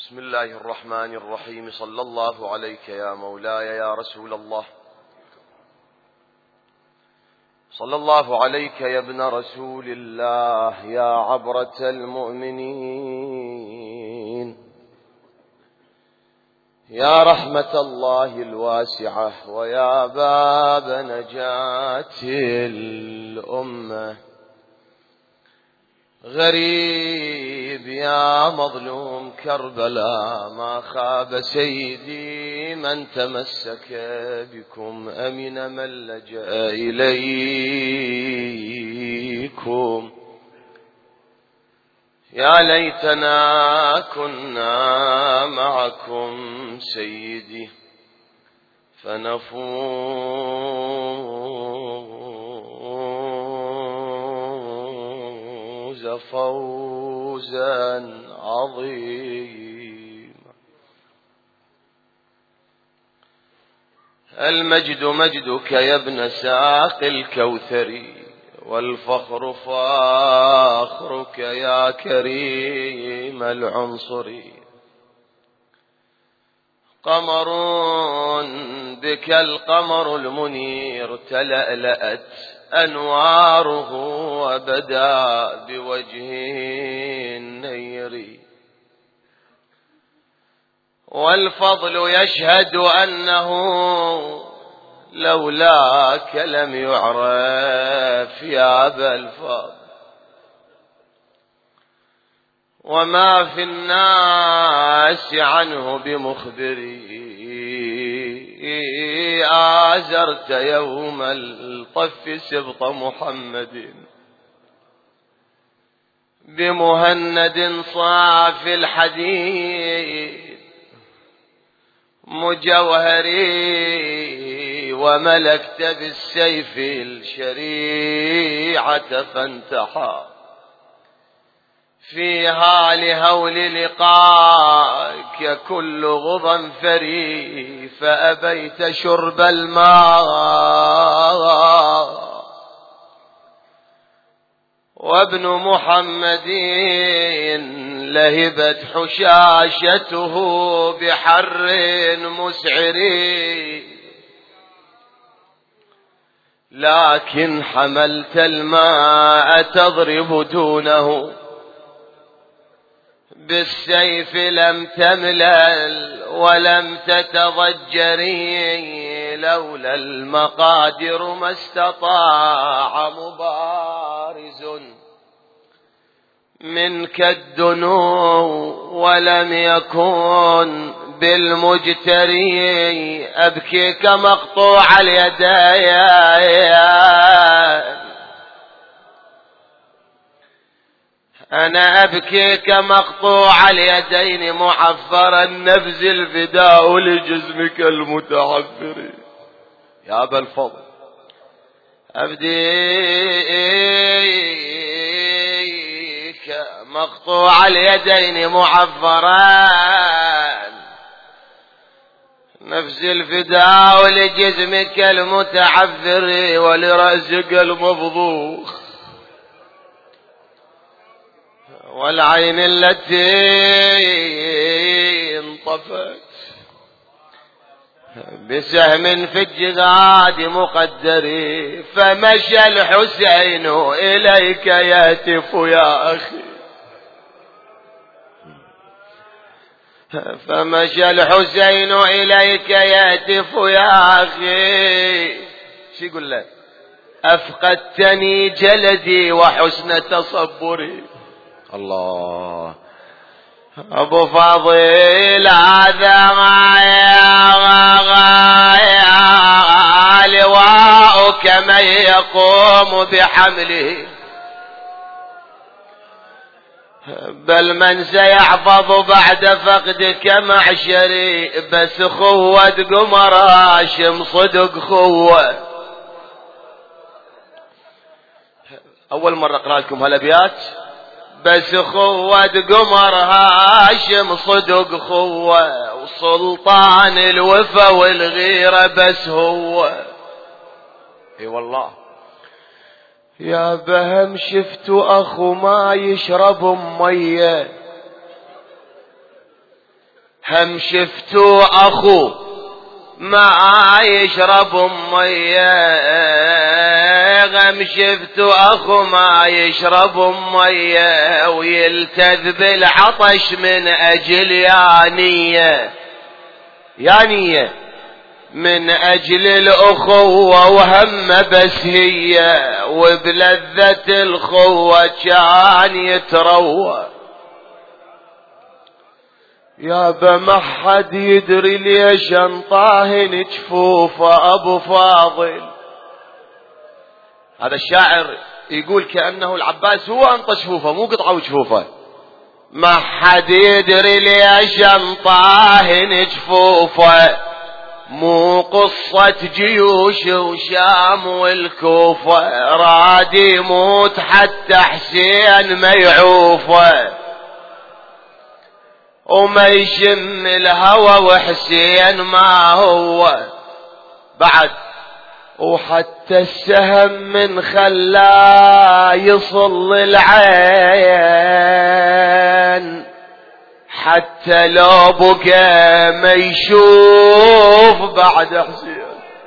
بسم الله الرحمن الرحيم. صلى الله عليك يا مولاي يا رسول الله، صلى الله عليك يا ابن رسول الله، يا عبرة المؤمنين، يا رحمة الله الواسعة، ويا باب نجاة الأمة. غريب يا مظلوم كربلاء، ما خاب سيدي من تمسك بكم، أمن من لجأ إليكم. يا ليتنا كنا معكم سيدي فنفوز فوزا عظيما. المجد مجدك يا ابن ساق الكوثري، والفخر فاخرك يا كريم العنصر. قمر بك القمر المنير، تلألأت أنواره وبدا بوجه النير. والفضل يشهد أنه لولاك لم يعرف يا أبا الفضل، وما في الناس عنه بمخبري. آزرت يوم الطف سبط محمد، بمهند صافي الحديد مجوهري، وملكت بالسيف الشريعة فانتحى فيها لهول لقاك كل غضنفري، فأبيت شرب الماء. وابن محمد لهبت حشاشته بحر مسعر، لكن حملت الماء تضرب دونه، بالسيف لم تملل ولم تتضجري. لولا المقادر ما استطاع مبارز منك الدنو، ولم يكن بالمجتري. أبكيك مقطوع اليدين، أنا أبكيك مقطوع اليدين، معفر النفس الفداء لجسمك المتعفر. يا أبا الفضل أبديك مقطوع اليدين معفرا، نفس الفداء لجسمك المتعفر، ولرأسك المفضوخ، والعين التي انطفت بسهم في الجذاد مقدر. فمشى الحسين إليك يهتف يا أخي، فمشى الحسين إليك يهتف يا أخي. شو يقول لك؟ أفقدتني جلدي وحسن تصبري. الله أبو فاضل هذا لواءك من يقوم بحمله، بل من سيحفظ بعد فقدك معشري. بس خوة قمر هاشم صدق خوة. أول مرة أقرأ لكم هالأبيات. بس خوة قمر هاشم صدق خوة، وسلطان الوفا والغيرة بس هو. اي والله يا بهم شفت أخو ما يشرب مية، هم شفتوا أخو ما يشرب مية، هم شفتوا أخو ما يشرب مية ويلتذ بالعطش من أجل يانية من أجل الأخوة وهم بس هي وبلذة الخوة كان يتروى. يابا ما حد يدري ليش انطاهن جفوفه أبو فاضل. هذا الشاعر يقول كأنه العباس هو انطى جفوفه مو قطعوا جفوفه. ما حد يدري ليش انطاهن جفوفه، مو قصة جيوش وشام والكوفة، راد يموت حتى حسين ما يعوفه وما يشم الهوى وحسين ما هو بعد. وحتى السهم من خلاه يصل العين، حتى لو بقى ما يشوف بعد حسين.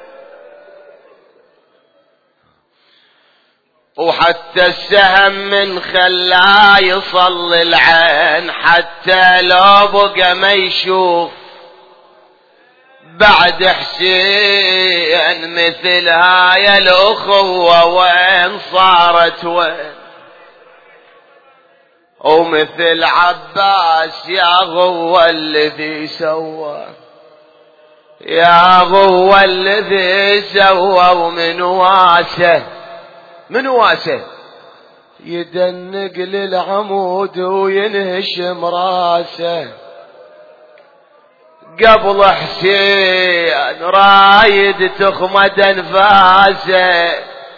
وحتى السهم من خلاه يصل العين، حتى لو بقى ما يشوف بعد حسين. مثل هاي الأخوة وين صارت وين، ومثل عباس يا غوة الذي سوى، يا غوة الذي سوى. ومن واسه يدنق للعمود وينهشم راسه. قبل حسين رايد تخمد انفاسه،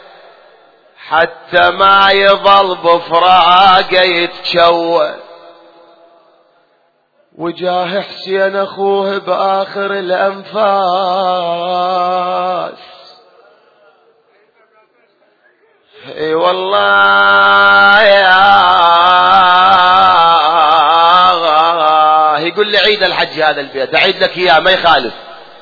حتى ما يظل بفراقه يتشوى. وجاه حسين اخوه باخر الانفاس، اي والله يقول لي عيد الحج هذا البيت اعيد لك اياه ما يخالف.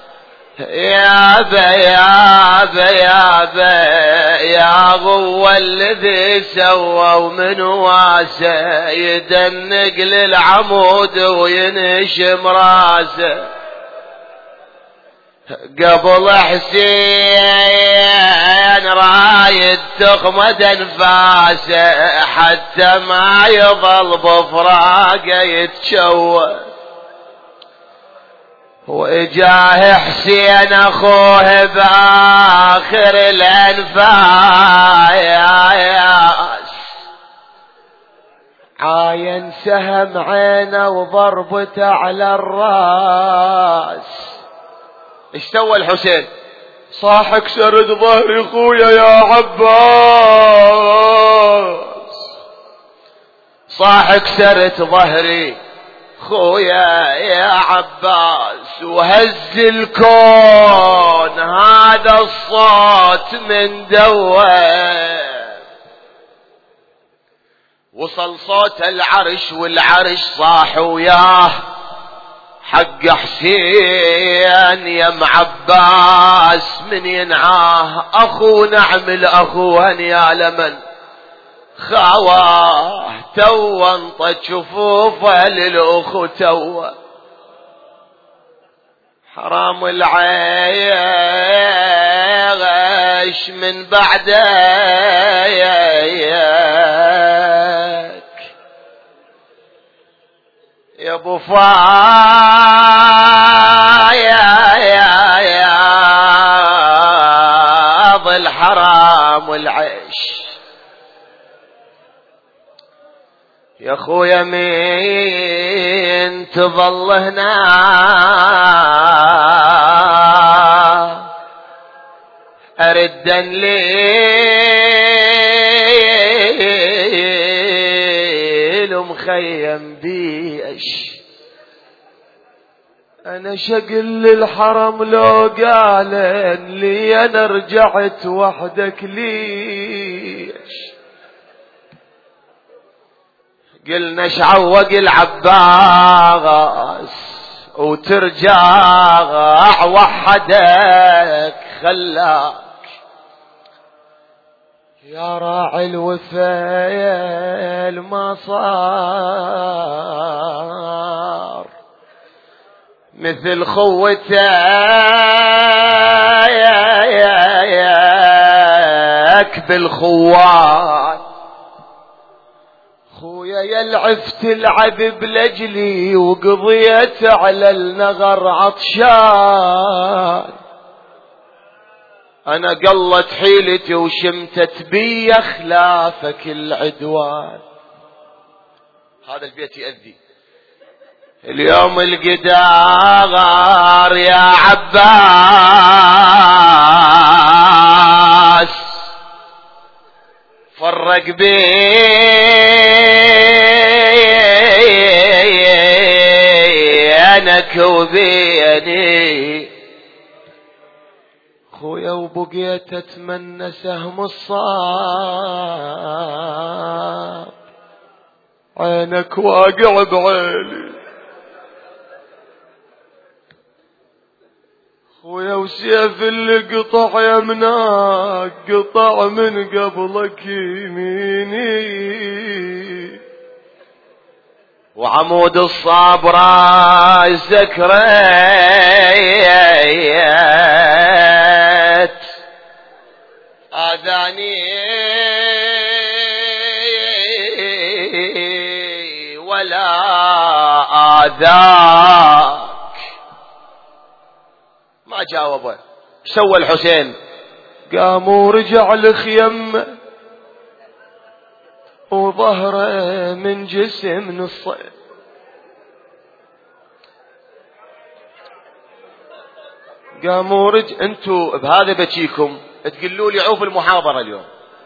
يابا يابا يابا يا غوة الذي سوى ومن واسه يدنق للعمود وينشم راسه. قبل حسين رايد تخمد انفاسه، حتى ما يظل بفراقه يتشوى. وإجاه حسين أخوه بآخر الأنفاس، عاين سهم عينه وضربته على الراس. ايش سوى الحسين؟ صاح اكسرت ظهري خويا يا عباس، صاح اكسرت ظهري خويا يا عباس، وهز الكون هذا الصوت من دوه. وصل صوت العرش والعرش صاح وياه حق حسين يا معباس من ينعاه. اخو نعمل اخوهن يا لمن خواه، تو انطت شفوفه للاخو تو. حرام العيش من بعدك يا ابو فايض الحرام والعيش. يا خويا مين تظل هنا أردا ليل مخيم بيش. أنا شقل للحرم لو قالن لي أنا رجعت وحدك ليش. قلنا شعوق العباس وترجع وحدك خلاك يا راعي الوفيل ما صار مثل خوتك بالخوان خويا يا العفت العذب لجلي وقضيت على النغر عطشان أنا قلت حيلتي وشمتت بي خلافك العدوان. هذا البيت يأذي اليوم القدار يا عباس فرق بينك وبيني خويا وبقيت اتمنى سهم الصاب عينك واقع بعيني خويا وسيف اللي قطع يمناك قطع من قبلك يميني وعمود الصاب راسك ريت آذاني ولا آذاك. ما جاوبه. سوى الحسين؟ قام ورجع لخيمه وظهره من جسم نصين. قام ورجع. انتوا بهذا بتشيكم تقولوا لي عوف المحاضرة اليوم.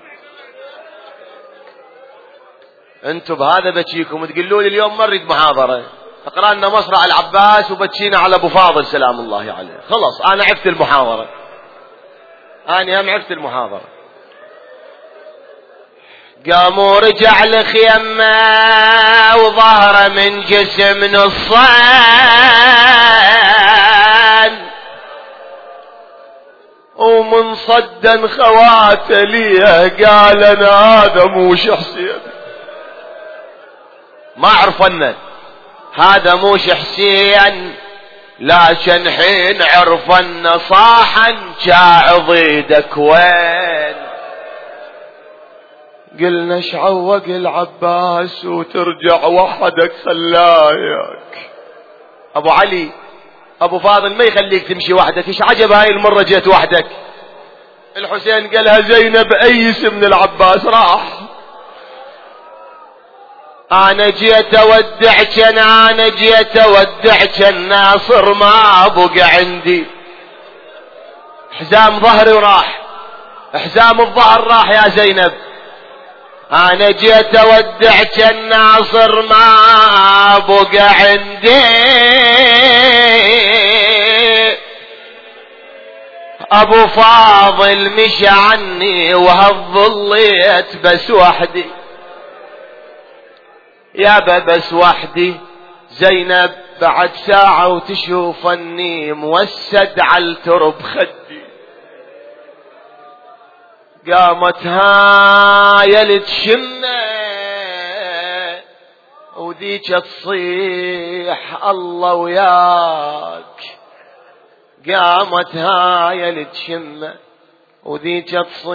انتوا بهذا بتشيكم تقولوا لي اليوم ما نريد محاضرة. اقرأ لنا مصرع العباس وبتشينا على ابو فاضل سلام الله عليه. خلص انا عرفت المحاضرة. انا هم عرفت المحاضرة. قام ورجع لخيمه وظهره من جسم نصين ومن صدا خواته ليه قال انا هذا موش حسين. ما عرفنا هذا موش حسين لكن حين عرفنا صاحا جاعضيدك وين. قلنا شعوق العباس وترجع وحدك خلايك. ابو علي ابو فاضل ما يخليك تمشي وحدك. ايش عجب هاي المرة جيت وحدك؟ الحسين قالها زينب ايس من العباس راح. انا جيت اودعك انا جيت اودعك الناصر ما بقى عندي. حزام ظهري وراح حزام الظهر راح يا زينب. انا جيت اودعك الناصر ما بقى عندي. ابو فاضل مشى عني وهالظليت بس وحدي يا بس وحدي. زينب بعد ساعة وتشوفني موسد على الترب خدي. قامت هاي تشمه وذيك تصيح الله وياك. قامت هاي تشمه وذيك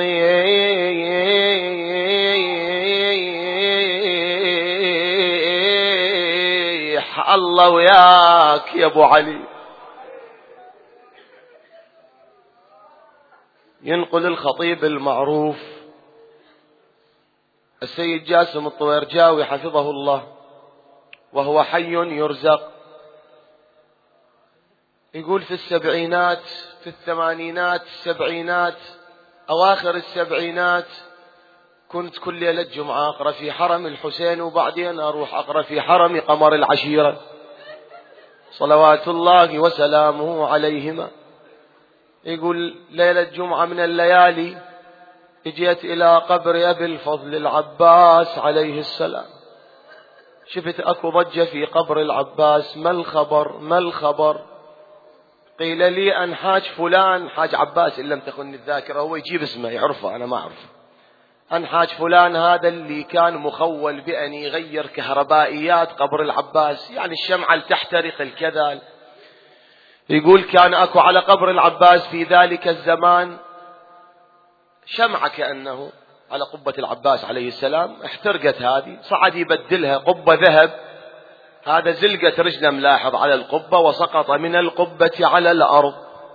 تصيح الله وياك يا ابو علي. ينقل الخطيب المعروف السيد جاسم الطويرجاوي حفظه الله وهو حي يرزق، يقول في السبعينات في الثمانينات السبعينات أواخر السبعينات كنت كل ليلة جمعة أقرأ في حرم الحسين وبعدين أروح أقرأ في حرم قمر العشيرة صلوات الله وسلامه عليهما. يقول ليلة جمعة من الليالي اجيت إلى قبر أبي الفضل العباس عليه السلام. شفت اكو ضجة في قبر العباس، ما الخبر ما الخبر؟ قيل لي أن حاج فلان، حاج عباس إن لم تخن الذاكرة، هو يجيب اسمه يعرفه أنا ما أعرفه، أن حاج فلان هذا اللي كان مخول بأن يغير كهربائيات قبر العباس، يعني الشمعة تحترق الكذا. يقول كان أكو على قبر العباس في ذلك الزمان شمعة كأنه على قبة العباس عليه السلام، احترقت هذه، صعد يبدلها قبة ذهب، هذا زلقت رجله ملاحظ على القبة وسقط من القبة على الأرض.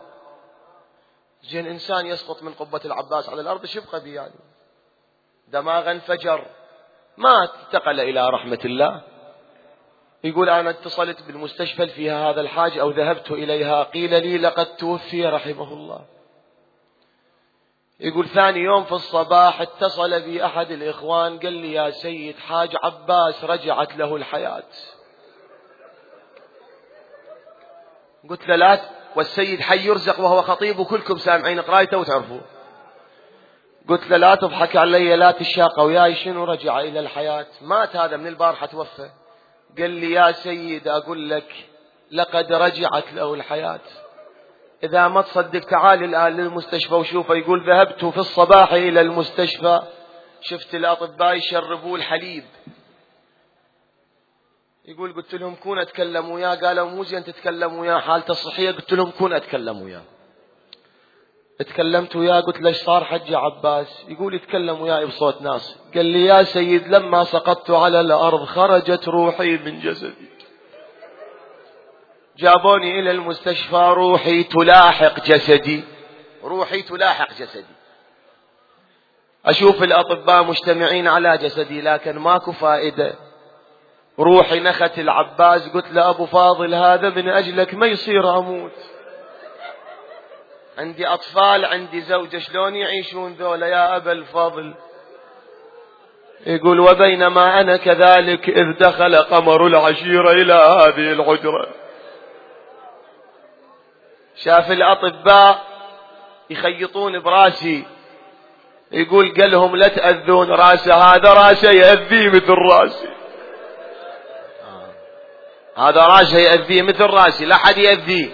زين إنسان يسقط من قبة العباس على الأرض شبقى بي يعني؟ دماغ انفجر، مات انتقل إلى رحمة الله. يقول أنا اتصلت بالمستشفى فيها هذا الحاج أو ذهبت إليها، قيل لي لقد توفي رحمه الله. يقول ثاني يوم في الصباح اتصل بي أحد الإخوان قال لي يا سيد حاج عباس رجعت له الحياة. قلت له لا، والسيد حي يرزق وهو خطيب وكلكم سامعين قرايته وتعرفوا. قلت له لا تضحك علي لا تشاق وياي، شنو رجع إلى الحياة؟ مات هذا من البارحة توفى. قال لي يا سيد أقول لك لقد رجعت له الحياة. إذا ما تصدق تعال الآن للمستشفى وشوفه. يقول ذهبت في الصباح إلى المستشفى، شفت الأطباء يشربوا الحليب. يقول قلت لهم كون أتكلم وياه، قالوا مو زين تتكلم وياه حالته الصحية. قلت لهم كون أتكلم وياه. اتكلمت وياه قلت له ايش صار حج عباس؟ يقول يتكلم وياي بصوت ناس. قال لي يا سيد لما سقطت على الأرض خرجت روحي من جسدي، جابوني إلى المستشفى، روحي تلاحق جسدي، روحي تلاحق جسدي، أشوف الأطباء مجتمعين على جسدي لكن ماكو فائدة، روحي نخت العباس. قلت له أبو فاضل هذا من أجلك ما يصير أموت، عندي أطفال عندي زوجة، شلون يعيشون ذولا يا أبا الفضل؟ يقول وبينما أنا كذلك إذ دخل قمر العشيرة إلى هذه الحجرة، شاف الأطباء يخيطون براسي، يقول قالهم لا تأذون راسه، هذا راسه يأذيه مثل راسي، هذا راسه يأذيه مثل راسي، لا حد يأذيه.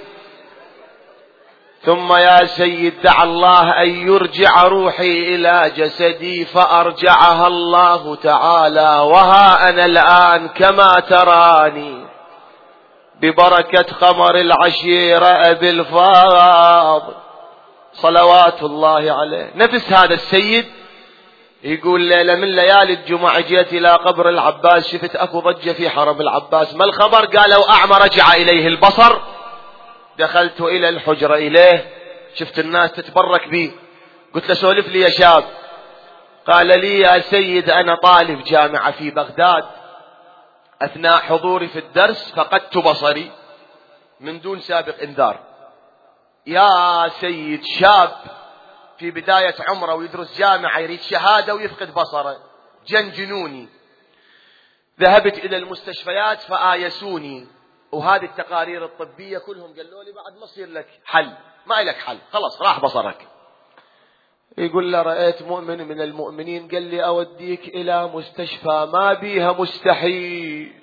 ثم يا سيد دعا الله أن يرجع روحي إلى جسدي فأرجعها الله تعالى، وها أنا الآن كما تراني ببركة قمر العشيرة أبي الفاضل صلوات الله عليه. نفس هذا السيد يقول ليلة من ليالي الجمعة جيت إلى قبر العباس، شفت أكو ضجة في حرم العباس، ما الخبر؟ قالوا أعمى رجع إليه البصر. دخلت إلى الحجرة إليه، شفت الناس تتبرك بي، قلت له سولف لي يا شاب. قال لي يا سيد أنا طالب جامعة في بغداد، أثناء حضوري في الدرس فقدت بصري من دون سابق إنذار. يا سيد شاب في بداية عمره ويدرس جامعة يريد شهادة ويفقد بصره، جنوني. ذهبت إلى المستشفيات فآيسوني، وهذه التقارير الطبية كلهم قالوا لي بعد ما يصير لك حل، ما لك حل خلاص راح بصرك. يقول له رأيت مؤمن من المؤمنين قال لي أوديك إلى مستشفى ما بيها مستحيل،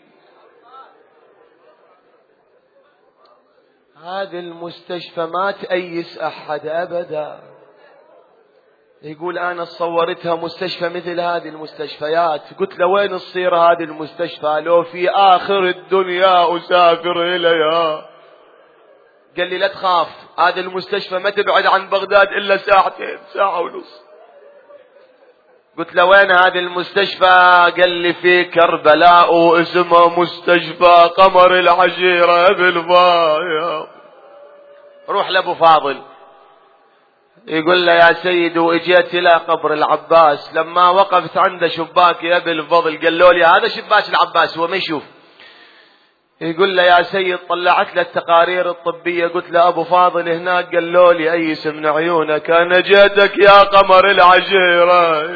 هذه المستشفى ما تأيس أحد أبدا. يقول أنا صورتها مستشفى مثل هذه المستشفيات. قلت له وين تصير هذه المستشفى؟ لو في آخر الدنيا أسافر إليها. قال لي لا تخاف، هذه المستشفى ما تبعد عن بغداد إلا ساعتين، ساعة ونص. قلت له وين هذه المستشفى؟ قال لي في كربلاء واسمها مستشفى قمر العشيرة بالفايض. روح لأبو فاضل. يقول له يا سيد واجيت إلى قبر العباس، لما وقفت عند شباك يا أبي الفضل قالوا لي هذا شباك العباس هو ما يشوف. يقول له يا سيد طلعت له التقارير الطبية، قلت له أبو فاضل هناك قالوا لي أيس من عيونك، أنا جيتك يا قمر العشيرة.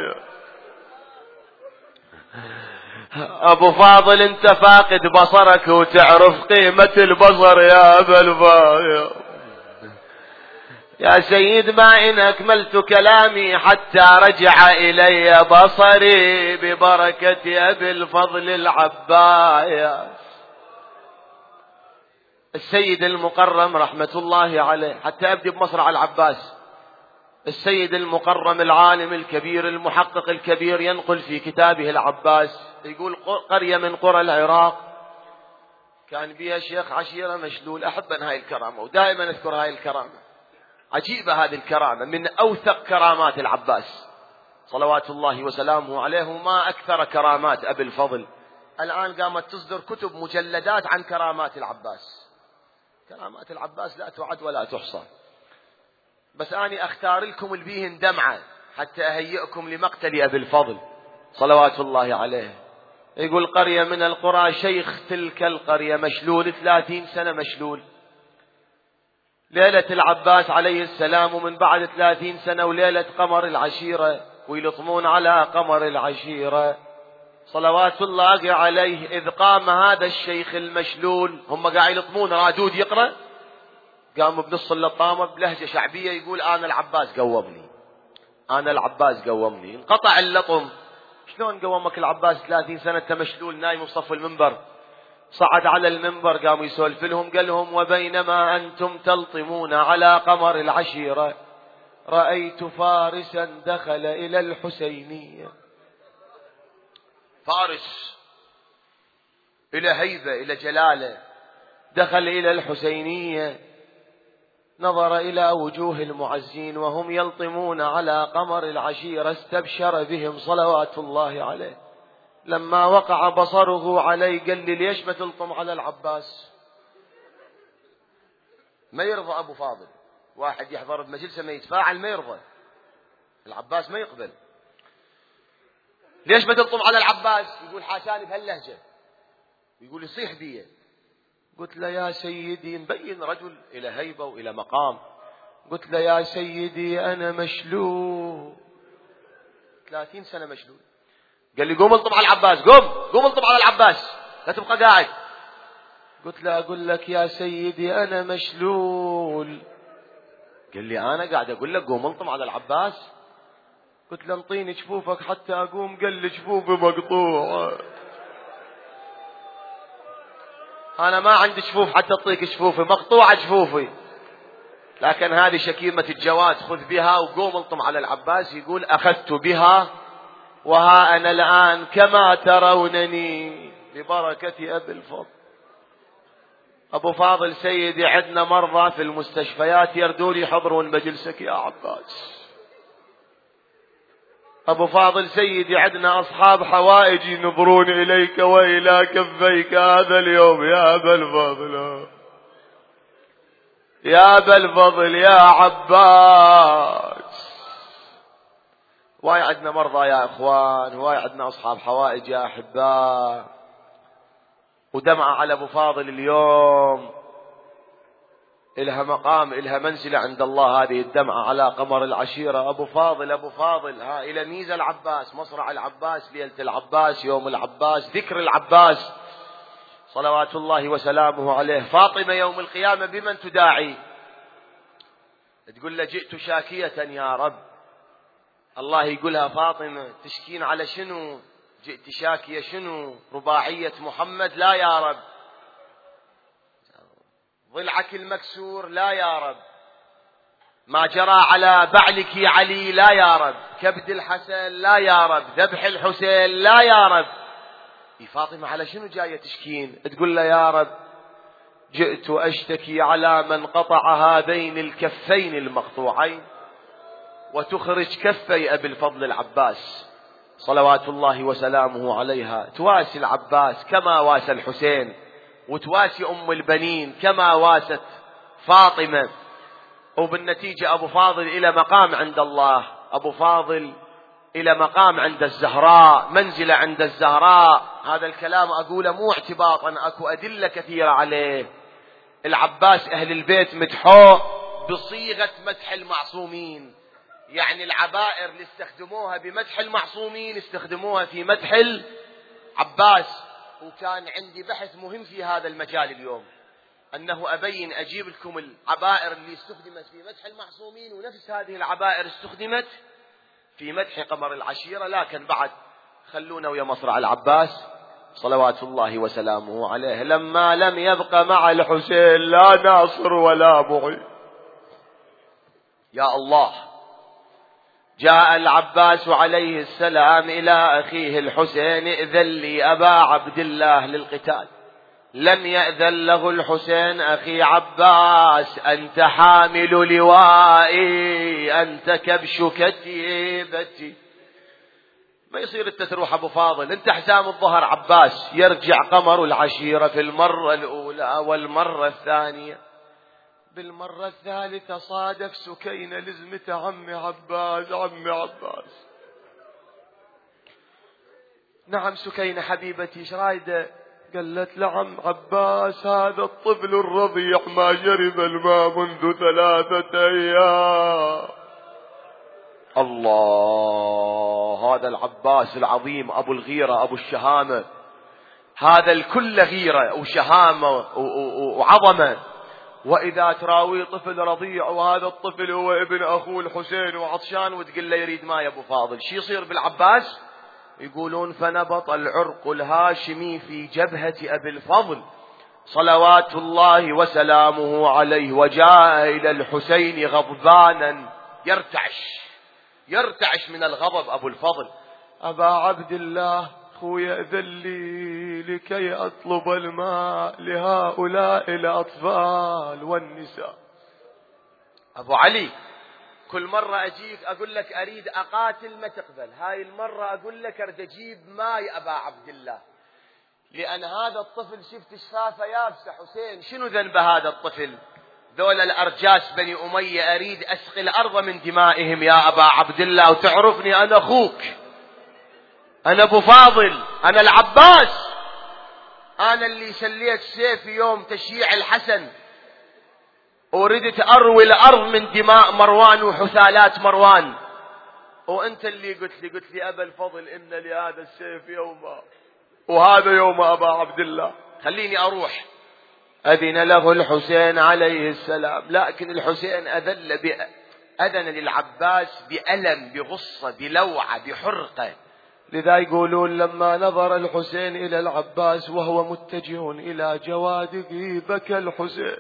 أبو فاضل أنت فاقد بصرك وتعرف قيمة البصر يا أبا الفاضل. يا سيد ما إن أكملت كلامي حتى رجع إلي بصري ببركة أبي الفضل العباس. السيد المقرم رحمة الله عليه، حتى أبدي بمصرع العباس، السيد المقرم العالم الكبير المحقق الكبير ينقل في كتابه العباس، يقول قرية من قرى العراق كان بها شيخ عشيرة مشلول. أحب أن هاي الكرامة ودائما أذكر هاي الكرامة، عجيبة هذه الكرامة، من أوثق كرامات العباس صلوات الله وسلامه عليه، وما أكثر كرامات أبي الفضل. الآن قامت تصدر كتب مجلدات عن كرامات العباس. كرامات العباس لا تعد ولا تحصى، بس أنا أختار لكم البيهن دمعة حتى أهيئكم لمقتل أبي الفضل صلوات الله عليه. يقول قرية من القرى شيخ تلك القرية مشلول، 30 سنة مشلول. ليلة العباس عليه السلام، ومن بعد 30 سنة وليلة قمر العشيرة، ويلطمون على قمر العشيرة صلوات الله عليه. إذ قام هذا الشيخ المشلول، هم قاعد يلطمون، رادود يقرأ، قام بنص اللطامة بلهجة شعبية يقول أنا العباس قومني، أنا العباس قومني. انقطع اللطم. شلون قومك العباس 30 سنة أنت مشلول نايم بصف المنبر؟ صعد على المنبر قام يسولف لهم، قال لهم وبينما أنتم تلطمون على قمر العشيرة رأيت فارسا دخل إلى الحسينية. فارس إلى هيبة إلى جلالة دخل إلى الحسينية، نظر إلى وجوه المعزين وهم يلطمون على قمر العشيرة، استبشر بهم صلوات الله عليه. لما وقع بصره عليه قال لي ليش ما تلطم على العباس؟ ما يرضى أبو فاضل، واحد يحضر بمجلسه ما يتفاعل ما يرضى، العباس ما يقبل. ليش ما تلطم على العباس؟ يقول حاشاني بهاللهجة، يقول يصيح بي. قلت له يا سيدي، مبين رجل إلى هيبة وإلى مقام، قلت له يا سيدي أنا مشلول 30 سنة مشلول. قال لي قوم الطم على العباس، قوم الطم على العباس، لا تبقى قاعد. قلت له أقول لك يا سيدي أنا مشلول. قال لي أنا قاعد أقول لك قوم الطم على العباس. قلت له انطيني جفوفك حتى أقوم. قال لي جفوفي مقطوعة. أنا ما عندي جفوف حتى أعطيك جفوفي، مقطوعة جفوفي، لكن هذه شكيمة الجواد، خذ بها وقوم الطم على العباس. يقول أخذت بها وها أنا الآن كما ترونني ببركة أبي الفضل. أبو فاضل سيدي عندنا مرضى في المستشفيات يردون يحضرون مجلسك يا عباس. أبو فاضل سيدي عندنا أصحاب حوائج ينظرون إليك وإلى كفيك هذا اليوم يا أبا الفضل، يا أبا الفضل يا عباس. واي عندنا مرضى يا إخوان، واي عندنا أصحاب حوائج يا أحباء، ودمعة على أبو فاضل اليوم إلها مقام إلها منزلة عند الله. هذه الدمعة على قمر العشيرة. أبو فاضل أبو فاضل، ها إلى ميزة العباس، مصرع العباس، ليلة العباس، يوم العباس، ذكر العباس صلوات الله وسلامه عليه. فاطمة يوم القيامة بمن تداعي؟ تقول له جئت شاكية يا رب. الله يقولها فاطمة تشكين على شنو؟ جئت شاكية شنو؟ رباعية محمد؟ لا يا رب. ضلعك المكسور؟ لا يا رب. ما جرى على بعلك علي؟ لا يا رب. كبد الحسن؟ لا يا رب. ذبح الحسين؟ لا يا رب. فاطمة على شنو جاية تشكين؟ تقول له يا رب جئت أشتكي على من قطع هذين الكفين المقطوعين، وتخرج كفي أبي الفضل العباس صلوات الله وسلامه عليها. تواسي العباس كما واسى الحسين، وتواسي أم البنين كما واست فاطمة، وبالنتيجة أبو فاضل إلى مقام عند الله، أبو فاضل إلى مقام عند الزهراء، منزلة عند الزهراء. هذا الكلام أقوله مو اعتباطا، أكو أدلة كثيرة عليه. العباس أهل البيت مدحوه بصيغة مدح المعصومين، يعني العبائر اللي استخدموها بمدح المعصومين استخدموها في مدح العباس. وكان عندي بحث مهم في هذا المجال اليوم، أنه أبين أجيب لكم العبائر اللي استخدمت في مدح المعصومين، ونفس هذه العبائر استخدمت في مدح قمر العشيرة. لكن بعد خلونا ويا مصرع العباس صلوات الله وسلامه عليه، لما لم يبق مع الحسين لا ناصر ولا معين، يا الله، جاء العباس عليه السلام إلى أخيه الحسين: ائذن لي أبا عبد الله للقتال. لم يأذن له الحسين: أخي عباس، أنت حامل لوائي، أنت كبش كتيبتي، ما يصير انت تروح ابو فاضل، انت حسام الظهر عباس. يرجع قمر العشيرة في المرة الأولى والمرة الثانية، بالمرة الثالثة صادف سكينة لزمته: عمي عباس، عمي عباس. نعم سكينة حبيبتي، ايش رايدة؟ قالت لعم عباس: هذا الطفل الرضيع ما شرب الماء منذ 3 أيام. الله، هذا العباس العظيم أبو الغيرة أبو الشهامة، هذا الكل غيرة وشهامة وعظمة، وإذا تراوي طفل رضيع وهذا الطفل هو ابن أخوه الحسين وعطشان وتقول له يريد ماء يا أبو فاضل، شي يصير بالعباس؟ يقولون: فنبط العرق الهاشمي في جبهة أبي الفضل صلوات الله وسلامه عليه، وجاء إلى الحسين غضبانا يرتعش من الغضب أبو الفضل: أبا عبد الله، خويا أذن لي لكي أطلب الماء لهؤلاء الأطفال والنساء. أبو علي، كل مرة أجيك أقول لك أريد أقاتل ما تقبل، هاي المرة أقول لك أريد أجيب ماء يا أبا عبد الله، لأن هذا الطفل شفت شفافه يابسة. حسين، شنو ذنب هذا الطفل؟ ذول الأرجاس بني أمية أريد أسقي الأرض من دمائهم يا أبا عبد الله، وتعرفني أنا أخوك، أنا أبو فاضل، أنا العباس، أنا اللي سليت سيفي يوم تشييع الحسن، وردت أروي الأرض من دماء مروان وحثالات مروان، وأنت اللي قلت لي أبا الفضل إن لهذا السيف يوما وهذا يوم أبا عبد الله، خليني أروح. أذن له الحسين عليه السلام، لكن الحسين أذن للعباس بألم، بغصة، بلوعة، بحرقة. لذا يقولون: لما نظر الحسين إلى العباس وهو متجه إلى جواده بكى الحسين،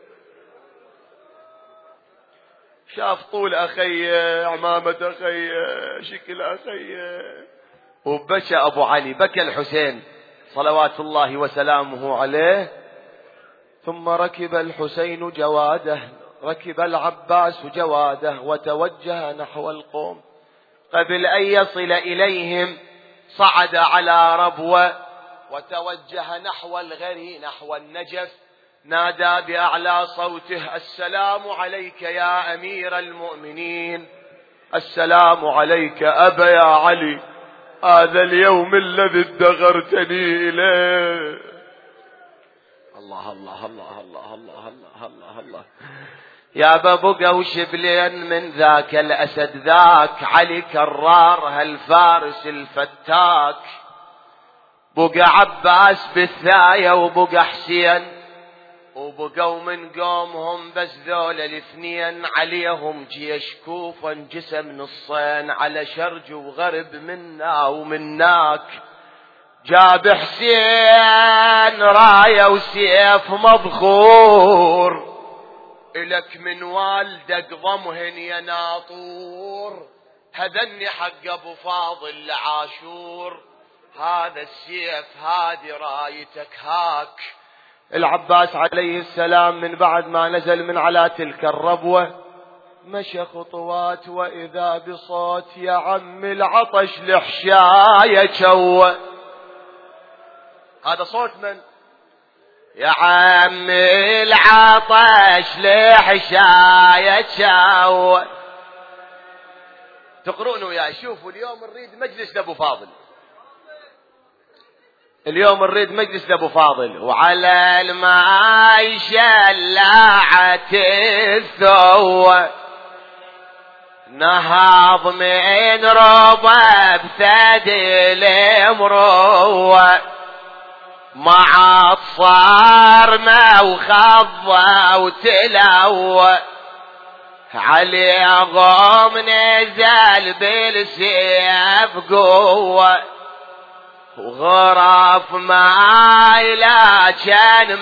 شاف طول أخي، عمامة أخي، شكل أخي، وبكى أبو علي، بكى الحسين صلوات الله وسلامه عليه. ثم ركب الحسين جواده، ركب العباس جواده وتوجه نحو القوم. قبل أن يصل إليهم صعد على ربوة وتوجه نحو الغري، نحو النجف، نادى بأعلى صوته: السلام عليك يا أمير المؤمنين، السلام عليك أبا يا علي، هذا اليوم الذي ادخرتني إليه. الله الله الله الله الله الله الله الله. يا بابا وشبلين من ذاك الأسد، ذاك علي كرار هالفارس الفتاك، بقى عباس بالثاية وبقى حسين، وبقوا من قومهم بس ذول الاثنين، عليهم جيش كوفا انقسم نصين، على شرج وغرب منا ومناك. جاب حسين راية وسيف مبخور، إلك من والدك ضمهن يا ناطور، هذني حق أبو فاضل عاشور، هذا السيف هذه رايتك هاك. العباس عليه السلام من بعد ما نزل من على تلك الربوة مشى خطوات، وإذا بصوت: يا عم العطش لحشاية شوى. هذا صوت من؟ يا عم العطش لحشاية شوى. تقرؤون وياي، شوفوا اليوم نريد مجلس لأبو فاضل، اليوم نريد مجلس لأبو فاضل. وعلى الماء شلعت الثوى، نهض من رباب ثدي المروى، مع صارمة وخضة وتلوى عليهم نزل بالسيف قوة وغرف مايلة كان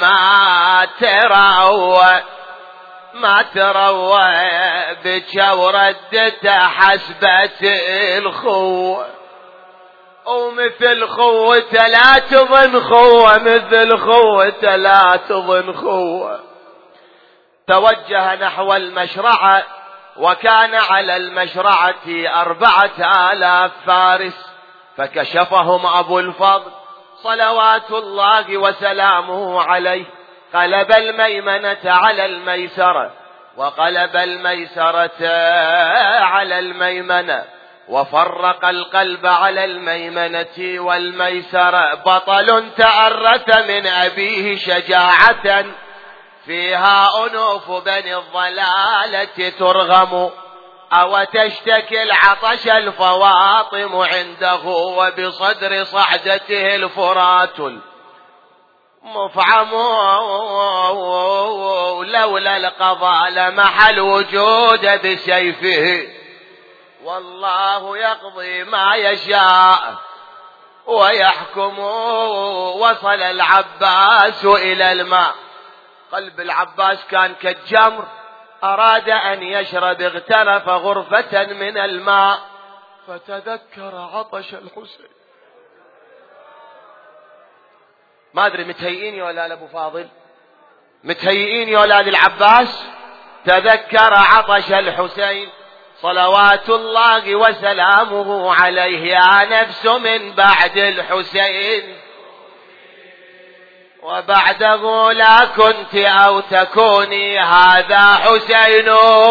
ما تروى بجا وردته حسبة الخوة ومثل خوته لا تظن خوة مثل خوته لا تظن خوة. توجه نحو المشرعة وكان على المشرعة 4000 فارس فكشفهم أبو الفضل صلوات الله وسلامه عليه. قلب الميمنة على الميسرة وقلب الميسرة على الميمنة وفرق القلب على الميمنة والميسرة. بطل تأرث من أبيه شجاعة فيها أنوف بني الضلالة ترغم أو تشتكي العطش الفواطم عنده وبصدر صعدته الفرات مفعم لولا القضاء لمح الوجود بسيفه والله يقضي ما يشاء ويحكم. وصل العباس إلى الماء قلب العباس كان كالجمر أراد أن يشرب اغترف غرفة من الماء فتذكر عطش الحسين. ما أدري متهيئين يا أولاد أبو فاضل متهيئين يا أولاد العباس. تذكر عطش الحسين صلوات الله وسلامه عليه. يا نفس من بعد الحسين وبعده لا كنت أو تكوني هذا حسين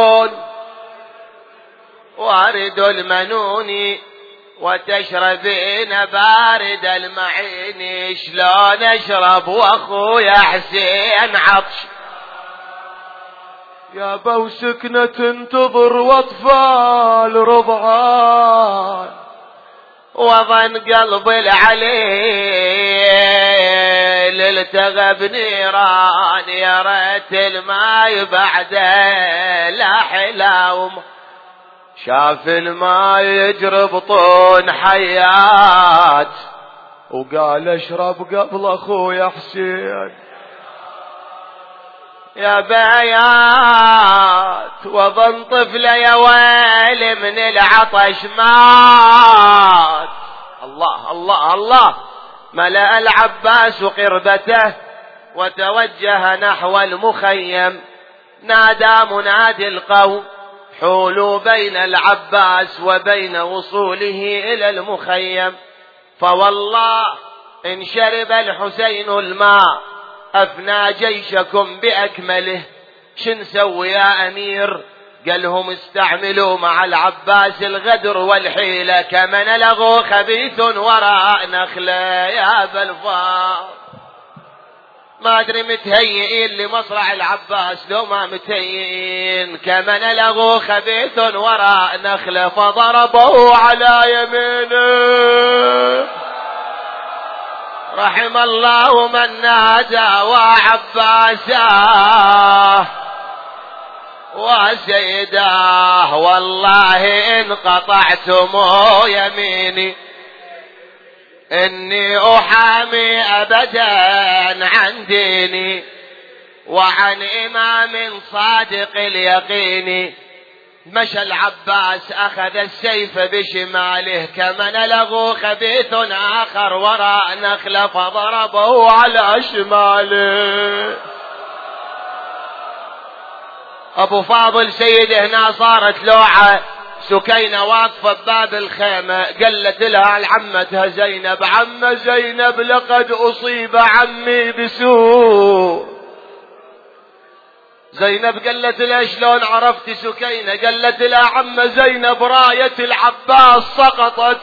وارد المنون وتشربين بارد المعين. شلون اشرب واخويا حسين عطش يا بو سكنة تنتظر واطفال رضعان وظن قلب العليل التغى بنيران. يا ريت الماي بعده لا حلاوم شاف الماي يجري بطون حيات وقال اشرب قبل اخويا حسين. يا بيات وظن طفله يا ويلي من العطش مات. الله الله الله. ملأ العباس قربته وتوجه نحو المخيم. نادى منادي القوم حولوا بين العباس وبين وصوله إلى المخيم. فوالله إن شرب الحسين الماء أفنى جيشكم بأكمله. شنسوي يا أمير؟ قالهم استعملوا مع العباس الغدر والحيلة كمن لغو خبيث وراء نخله. يا بلفار ما أدري متهيئين لمصرع العباس لو ما متهيئين. كمن لغو خبيث وراء نخله فضربه على يمينه. رحم الله من نادى وعباساه وسيداه. والله إن قطعتم يميني إني أحامي أبدا عن ديني وعن إمام صادق اليقين. مشى العباس أخذ السيف بشماله كمن لغو خبيث آخر وراء نخلة فضربه على شماله. أبو فاضل سيد هنا صارت لوعة. سكينة واقفة بباب الخيمة قالت لها لعمتها زينب عم زينب لقد أصيب عمي بسوء. زينب قالت لها شلون عرفت سكينة؟ قالت لها عم زينب راية العباس سقطت.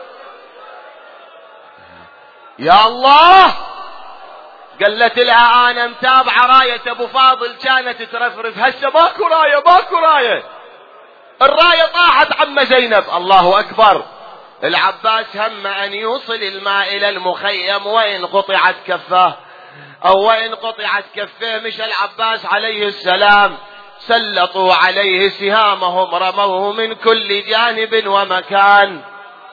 يا الله. قالت لها أنا متابعة راية أبو فاضل كانت ترفرف هسه ماكو راية ماكو راية. الراية طاحت عم زينب. الله أكبر. العباس هم أن يوصل الماء إلى المخيم وإن قطعت كفاه أو وإن قطعت كفيه. مشى العباس عليه السلام، سلطوا عليه سهامهم، رموه من كل جانب ومكان.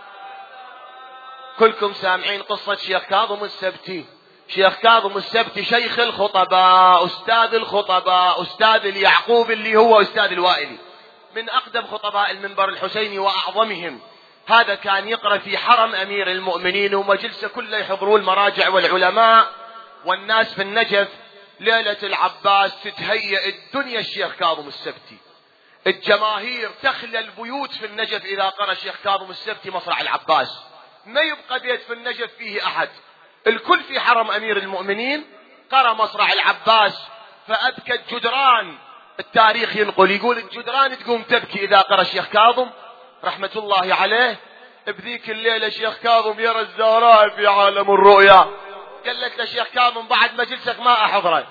كلكم سامعين قصة شيخ كاظم السبتي. شيخ كاظم السبتي شيخ الخطباء، أستاذ الخطباء، أستاذ اليعقوب اللي هو أستاذ الوائلي، من أقدم خطباء المنبر الحسيني وأعظمهم. هذا كان يقرأ في حرم أمير المؤمنين، ومجلسه كله يحضروا المراجع والعلماء والناس في النجف. ليلة العباس تتهيأ الدنيا الشيخ كاظم السبتي، الجماهير تخلى البيوت في النجف إذا قرأ الشيخ كاظم السبتي مصرع العباس، ما يبقى بيت في النجف فيه أحد، الكل في حرم أمير المؤمنين قرأ مصرع العباس. فأبكت جدران، التاريخ ينقل يقول الجدران تقوم تبكي إذا قرأ الشيخ كاظم رحمة الله عليه. بذيك الليلة الشيخ كاظم يرى الزهراء في عالم الرؤيا. قالت له الشيخ كاظم بعد مجلسك ما أحضره.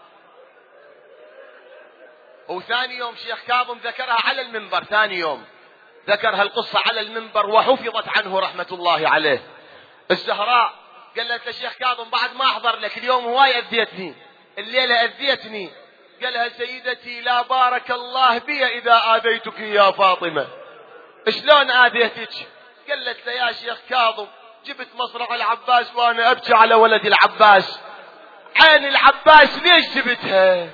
وثاني يوم شيخ كاظم ذكرها على المنبر، ثاني يوم ذكر هالقصة على المنبر وحفظت عنه رحمة الله عليه. الزهراء قالت للشيخ كاظم بعد ما أحضر لك اليوم هواي أذيتني، الليلة أذيتني. قالها سيدتي لا بارك الله بي إذا آذيتك يا فاطمة. شلون آذيتك؟ قالت له يا شيخ كاظم جبت مصرع العباس وأنا أبكي على ولد العباس، عين العباس ليش جبتها؟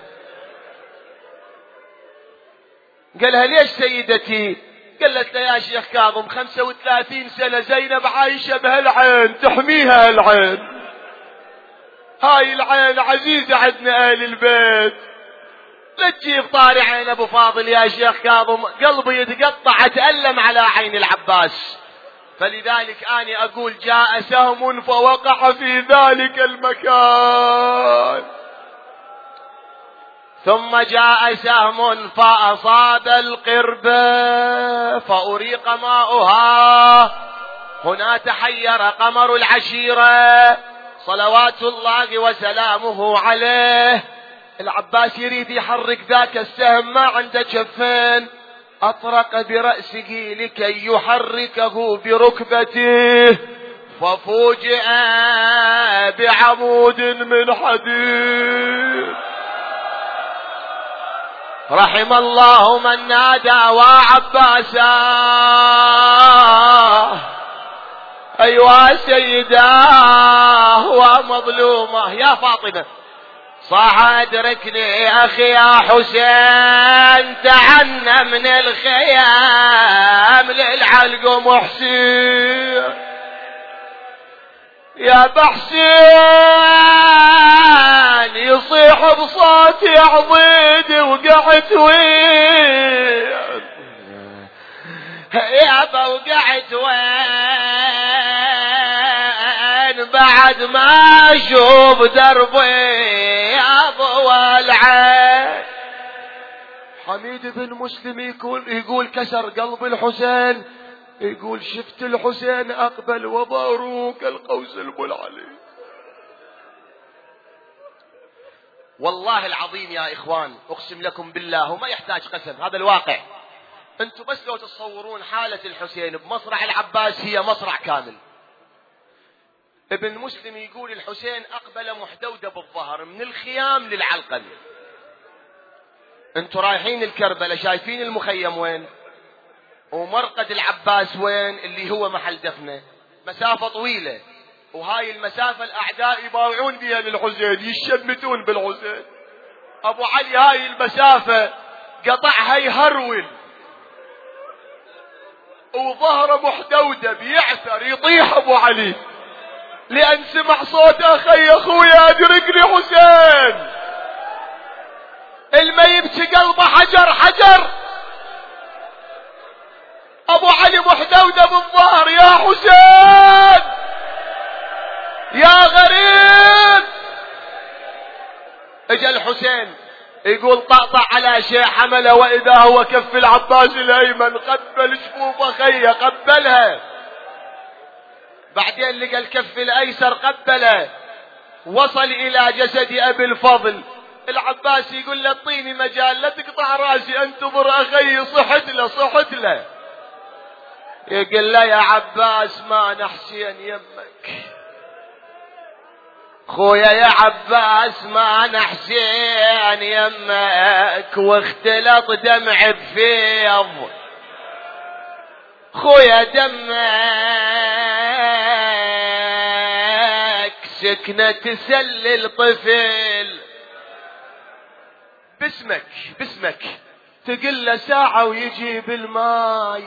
قالها ليش سيدتي؟ قالت له يا شيخ كاظم 35 سنة زينب عايشة بهالعين، تحميها هالعين، هاي العين عزيزة عندنا آل البيت، لا تجيب طاري عين أبو فاضل يا شيخ كاظم، قلبي يتقطع أتألم على عين العباس. فلذلك أنا أقول جاء سهم فوقع في ذلك المكان، ثم جاء سهم فأصاب القربة فأريق ماؤها، هنا تحير قمر العشيرة صلوات الله وسلامه عليه. العباس يريد يحرك ذاك السهم ما عنده جفين، أطرق برأسه لكي يحركه بركبته ففوجئ بعمود من حديد. رحم الله من نادى وعباسا، أيها سيداه ومظلومه يا فاطمة. صاح أدركني أخي يا حسين، تعنا من الخيام للعلق محسين، يا بحسين يصيح بصوتي عضيدي وقعت وين، يابا وقعت وين بعد ما اشوف دربي يا ضوى العين. حميد بن مسلم يقول كسر قلب الحسين، يقول شفت الحسين أقبل وظهره كالقوس الملعلي. والله العظيم يا إخوان أقسم لكم بالله وما يحتاج قسم، هذا الواقع. أنتم بس لو تصورون حالة الحسين بمصرع العباس هي مصرع كامل. ابن مسلم يقول الحسين أقبل محدودة بالظهر من الخيام للعلقم. أنتم رايحين الكربلة شايفين المخيم وين ومرقد العباس وين اللي هو محل دفنه، مسافة طويلة، وهاي المسافة الأعداء يباوعون بها للحسين، يشمتون بالحسين. أبو علي هاي المسافة قطعها يهرول وظهره محدودة بيعثر يطيح أبو علي لأن سمع صوت أخويا أدركني حسين. الما يبكي قلبه حجر حجر. أبو علي محدودة بالظهر، يا حسين يا غريب. اجى الحسين يقول طقطع على شيء حمله، وإذا هو كف العباس الأيمن، قبل شفوف أخيه قبلها، بعدين لقى الكف الأيسر قبله، وصل إلى جسد أبي الفضل. العباس يقول له اعطيني مجال لا تقطع راسي، انتظر أخي، صحت له يقول له يا عباس ما أنا حسين يمك، خويا يا عباس ما أنا حسين يمك، واختلط دمع بفيض خويا دمك، سكنة تسلل طفل باسمك باسمك، تقل له ساعة ويجيب الماي.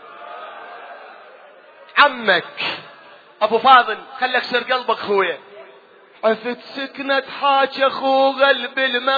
عمك أبو فاضل خلك سر قلبك خويا، عفت سكنة حاج أخو قلب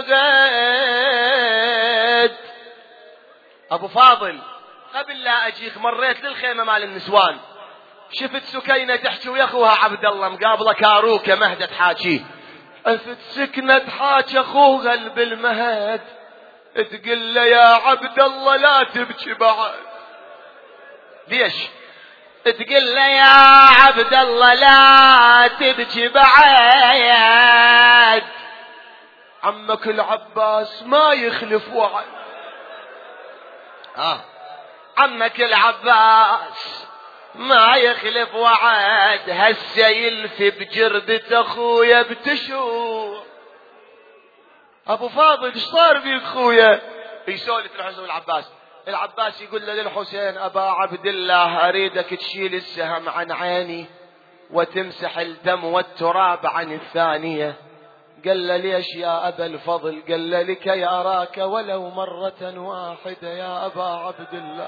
المغاد. أبو فاضل قبل لا أجيك مريت للخيمة مال النسوان، شفت سكينة تحكي ويا أخوها عبد الله مقابلة كاروكة مهدة حاكيه، عفت سكنة حاج أخو قلب المهد، تقول له يا عبد الله لا تبكي بعد. ليش؟ تقول له يا عبد الله لا تبكي بعد، عمك العباس ما يخلف وعد. عمك العباس ما يخلف وعد، هسه يلفي بجربة اخويا بتشوف. ابو فاضل ايش صار بيك خويا؟ يسولف الحسين العباس. العباس يقول له للحسين ابا عبد الله اريدك تشيل السهم عن عيني وتمسح الدم والتراب عن الثانية. قال له ليش يا ابا الفضل؟ قال له لكي اراك ولو مرة واحدة يا ابا عبد الله.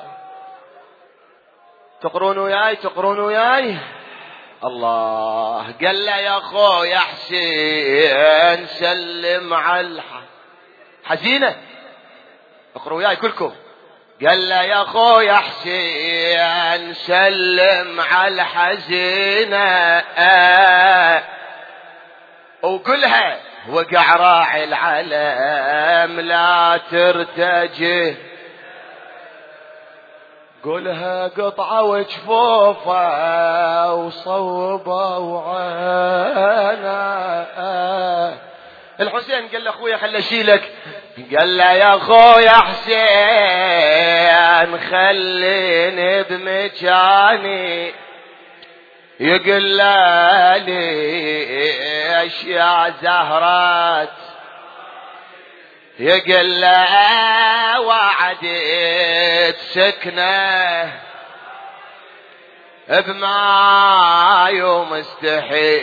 تقرون وياي تقرون وياي الله. قال له يا خويا حسين سلم على حزينة، اقروا وياي كلكم. قال له يا خويا حسين سلم على حزينة وقلها وقع راعي العلم لا ترتجه، قولها قطعة وجفوفة وصوبة وعانا. الحسين قال له اخويا خل اشيلك. قال له يا اخويا حسين خليني بمكاني. يقول له ليش يا زهرات؟ يقول له وعدت سكنه بما يوم استحي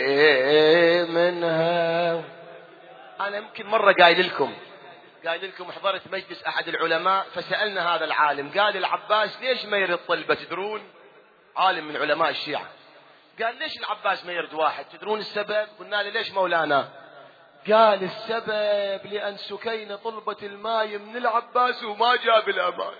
منها. انا يمكن مرة قايل لكم حضرت مجلس احد العلماء فسألنا هذا العالم، قال العباس ليش ما يرد طلبة؟ تدرون؟ عالم من علماء الشيعة قال ليش العباس ما يرد واحد؟ تدرون السبب؟ قلنا له ليش مولانا؟ قال السبب لأن سكينة طلبت الماء من العباس وما جاب الأمان.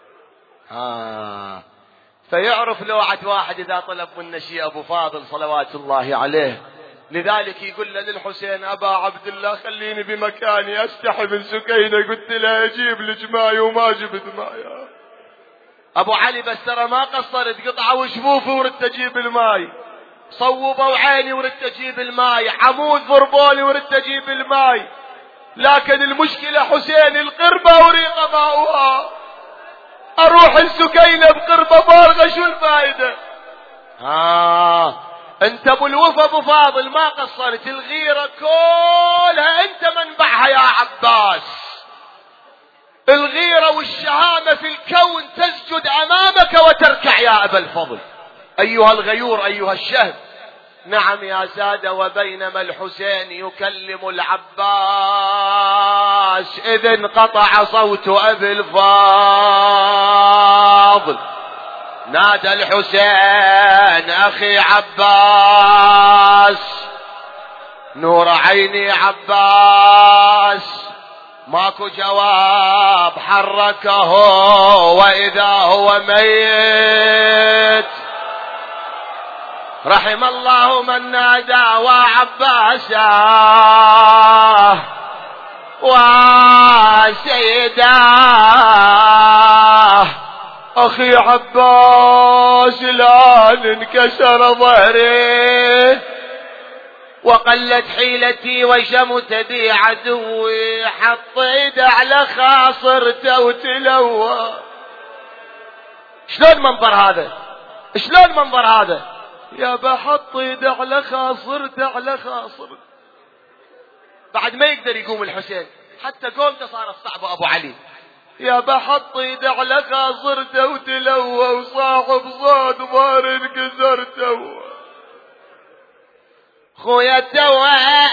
فيعرف لوعة واحد إذا طلب من شيء أبو فاضل صلوات الله عليه. لذلك يقول له للحسين أبا عبد الله خليني بمكاني أستحي من سكينة. قلت له أجيب لك ماي وما جبت ماي. أبو علي بس ترى ما قصرت، قطعة وشفوفي ورد أجيب الماي، صوبوا عيني ورد أجيب الماي، عمود ضربولي ورد أجيب الماي، لكن المشكلة حسين القربة وريقة ماؤها. أروح السكينة بقربة فارغة شو الفائدة؟ أنت أبو الوفا أبو فاضل ما قصرت، الغيرة كلها أنت منبعها يا عباس. الغيرة والشهامة في الكون تسجد أمامك وتركع يا أبا الفضل أيها الغيور أيها الشهم. نعم يا سادة. وبينما الحسين يكلم العباس إذ انقطع صوت أبي الفاضل. نادى الحسين أخي عباس، نور عيني عباس. ماكو جواب، حركه وإذا هو ميت. رحم الله من نادى وعباسا وسيداه. أخي عباس الآن انكسر ظهري وقلت حيلتي وشمت بي عدوي، حط ايده على خاصرته وتلوى. شلون منظر هذا؟ شلون منظر هذا؟ يا بحط ايد على خاصرته على خاصرته. بعد ما يقدر يقوم الحسين، حتى قومته صارت صعبة أبو علي. يا بحط ايد على خاصرته وتلوى وصاحب صوت ضار انكسرته. خويا التوى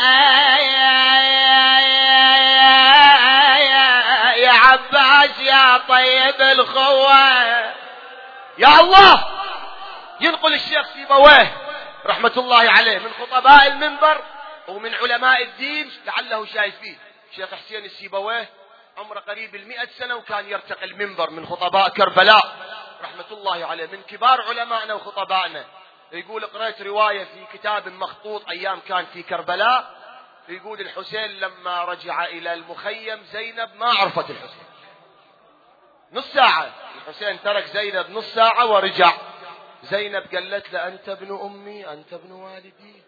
يا عباس يا طيب الخوة. يا الله، ينقل الشيخ سيبويه رحمة الله عليه من خطباء المنبر ومن علماء الدين، لعله شايف فيه الشيخ حسين السيبويه عمره قريب 100 سنة، وكان يرتقي المنبر من خطباء كربلاء رحمة الله عليه، من كبار علمائنا وخطبائنا. يقول قرأت رواية في كتاب مخطوط أيام كان في كربلاء، يقول الحسين لما رجع إلى المخيم زينب ما عرفت الحسين نص ساعة. الحسين ترك زينب نص ساعة ورجع. زينب قالت له أنت ابن أمي أنت ابن والدي.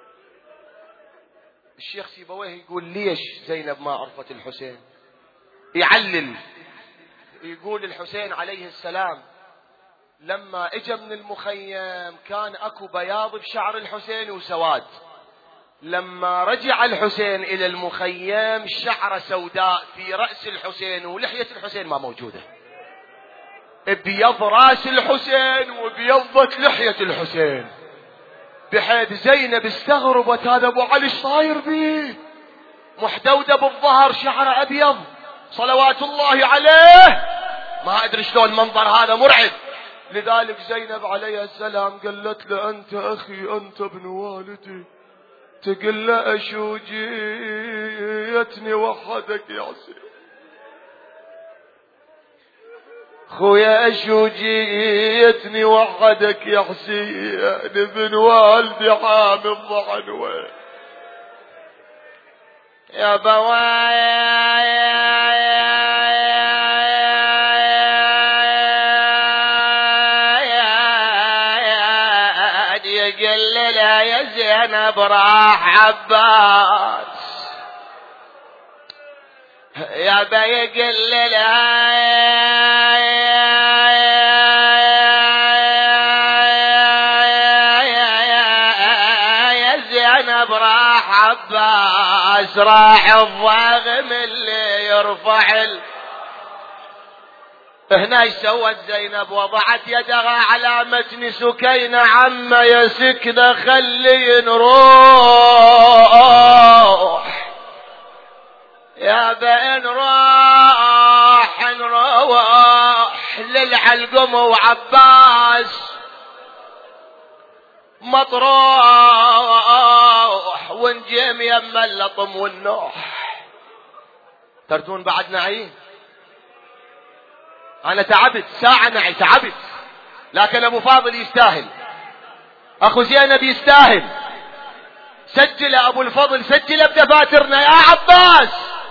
الشيخ سيبويه يقول ليش زينب ما عرفت الحسين؟ يعلل، يقول الحسين عليه السلام لما اجى من المخيم كان اكو بياض بشعر الحسين وسواد. لما رجع الحسين الى المخيم شعره سوداء في رأس الحسين، ولحية الحسين ما موجودة. ابيض راس الحسين وابيضت لحية الحسين، بحيث زينب استغربت هذا ابو علي ايش صاير بيه؟ محدودة بالظهر شعره ابيض صلوات الله عليه. ما ادري شلون منظر هذا مرعب. لذلك زينب عليه السلام قالت له أنت أخي أنت ابن والدي. تقول له أشو جيتني وحدك يا حسين؟ خويا أشو جيتني وحدك يا حسين؟ ابن والدي حامل ضعنوه يا بوايا. زينب راح عباس يا بيقل يا زينب راح عباس، راح الضاغم اللي يرفع هنا ايش سوت زينب؟ وضعت يدها على متن سكينة عم يا سكنة خلي نروح يا بين نروح للعلقم وعباس مطروح ونجيم يم اللطم والنوح. ترتون بعد نعيم؟ أنا تعبت ساعة نعي تعبت، لكن أبو فاضل يستاهل، أخو زينب يستاهل. سجل أبو الفضل، سجل بدفاترنا يا عباس،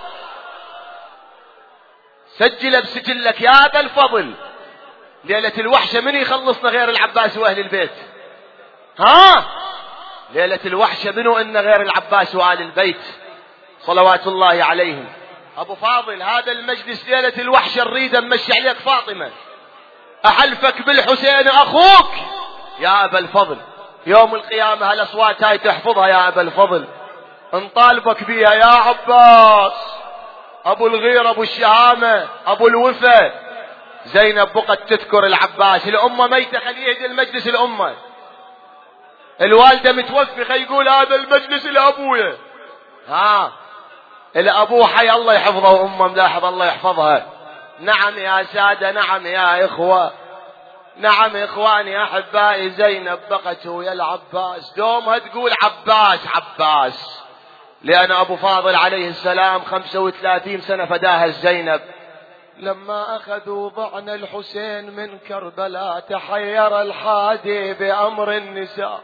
سجل بسجلك يا أبا الفضل. ليلة الوحشة من يخلصنا غير العباس وأهل البيت؟ ها؟ ليلة الوحشة منو إن غير العباس وآل البيت صلوات الله عليهم. أبو فاضل هذا المجلس ليلة الوحشة نريد نمشي عليك فاطمة، أحلفك بالحسين أخوك يا أبا الفضل. يوم القيامة هالأصوات هاي تحفظها يا أبا الفضل، نطالبك بيها يا عباس. أبو الغير أبو الشهامة أبو الوفا. زينب بقت تذكر العباس، الأمة ميتة خليه يهدي المجلس، الأمة الوالدة متوفي خليه يقول هذا المجلس لأبويا. ها الأبو حي الله يحفظه وأمه ملاحظ الله يحفظها. نعم يا سادة، نعم يا إخوة، نعم إخواني أحبائي، زينب بقت ويا العباس دومها تقول عباس عباس، لأن أبو فاضل عليه السلام 35 سنة فداها زينب. لما أخذوا ضعن الحسين من كربلاء تحير الحادي بأمر النساء.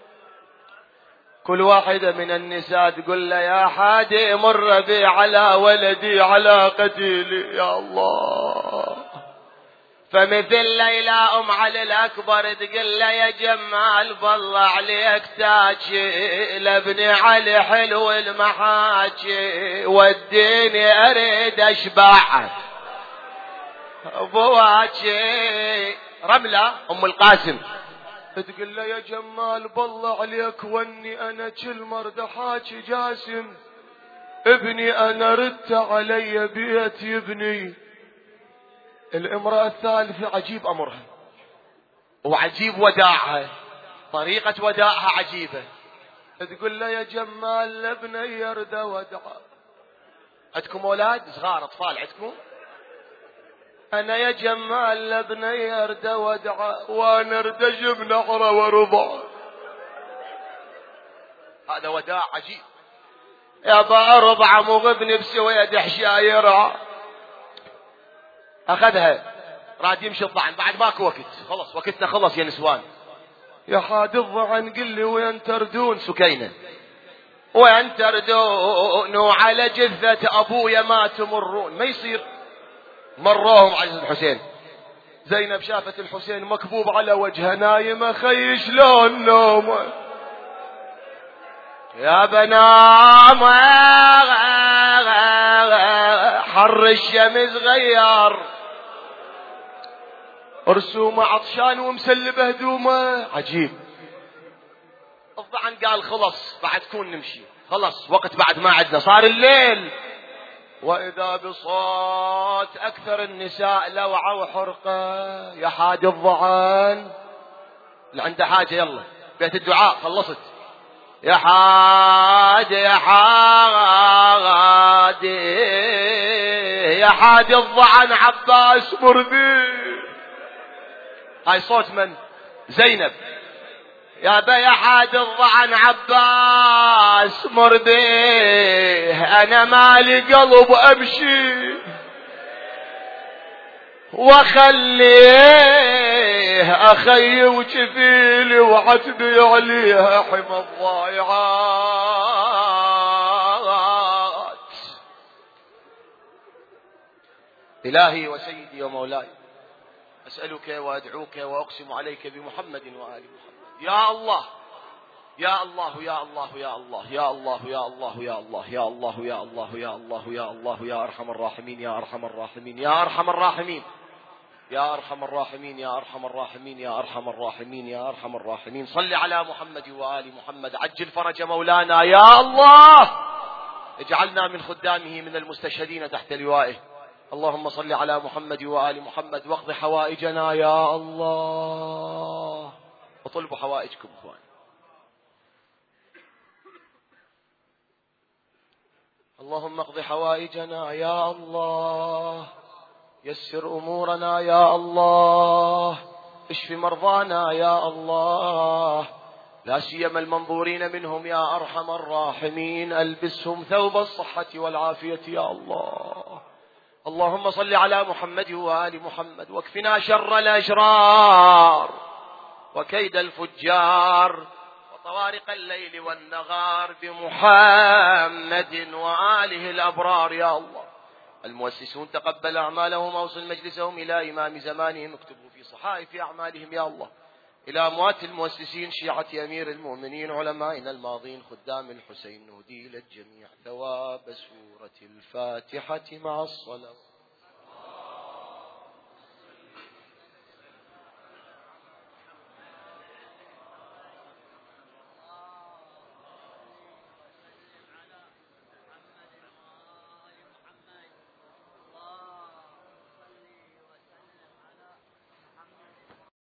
كل واحدة من النساء تقول له يا حادي مر بي على ولدي على قتيلي يا الله. فمثل ليلى أم علي الأكبر تقول له يا جمال بالله عليك تاجي لابن علي حلو المحاجي وديني أريد أشبع أبواجي. رملة أم القاسم تقول له يا جمال بالله عليك واني انا كل مرد حاجي جاسم ابني انا ردت علي بيت يبني. الامرأة الثالثة عجيب امرها وعجيب وداعها، طريقة وداعها عجيبة. تقول له يا جمال لابني يرد ودع. عندكم اولاد صغار اطفال عندكم؟ انا يا جمال لابني يرد ودع وانا ارد جبن عرى ورضع. هذا وداع عجيب. يا رضع مغبني بسويد حشايرع. اخذها راد يمشي الضعن بعد ماكو وقت، خلص وقتنا خلص يا نسوان. يا حاد الضعن قل لي وين تردون؟ سكينة وين تردون وعلى جثة ابويا ما تمرون؟ ما يصير. مروهم على الحسين. زينب شافت الحسين مكبوب على وجهه نايمة، خي شلون نومه يا بنام حر الشمس غير رسومه عطشان ومسلبه هدومه. عجيب. الضعن قال خلص بعد كون نمشي، خلص وقت بعد ما عدنا، صار الليل. واذا بصوت اكثر النساء لوعة وحرقة. يا حاج الضعن اللي عنده حاجة يلا بيت الدعاء خلصت. يا حاج يا حاج يا حاج الضعن عباس مرضي. هاي صوت من؟ زينب. يا بيا حاد الضعن عباس مرضيه انا مالي قلب امشي وخليه اخي وكفيلي وعتبي عليها حمى الضايعات. الهي وسيدي ومولاي اسالك وادعوك واقسم عليك بمحمد وآل محمد. يا الله يا الله يا الله يا الله يا الله يا الله يا الله يا الله يا الله يا الله يا الله يا ارحم الراحمين يا ارحم الراحمين يا ارحم الراحمين يا ارحم الراحمين يا ارحم الراحمين يا ارحم الراحمين يا ارحم الراحمين. صل على محمد وآل محمد. عجل فرج مولانا يا الله. اجعلنا من خدامه من المستشهدين تحت لوائه. اللهم صل على محمد وآل محمد واقض حوائجنا يا الله. وطلبوا حوائجكم اخوان. اللهم اقض حوائجنا يا الله. يسر امورنا يا الله. اشف مرضانا يا الله، لا سيما المنظورين منهم يا ارحم الراحمين. البسهم ثوب الصحة والعافية يا الله. اللهم صل على محمد وآل محمد واكفنا شر الأشرار وكيد الفجار وطوارق الليل والنهار بمحمد وآله الأبرار يا الله. المؤسسون تقبل أعمالهم وأوصل مجلسهم إلى إمام زمانهم اكتبوا في صحائف أعمالهم يا الله. إلى أموات المؤسسين شيعة أمير المؤمنين علمائنا الماضين خدام الحسين نهدي للجميع ثواب سورة الفاتحة مع الصلاة.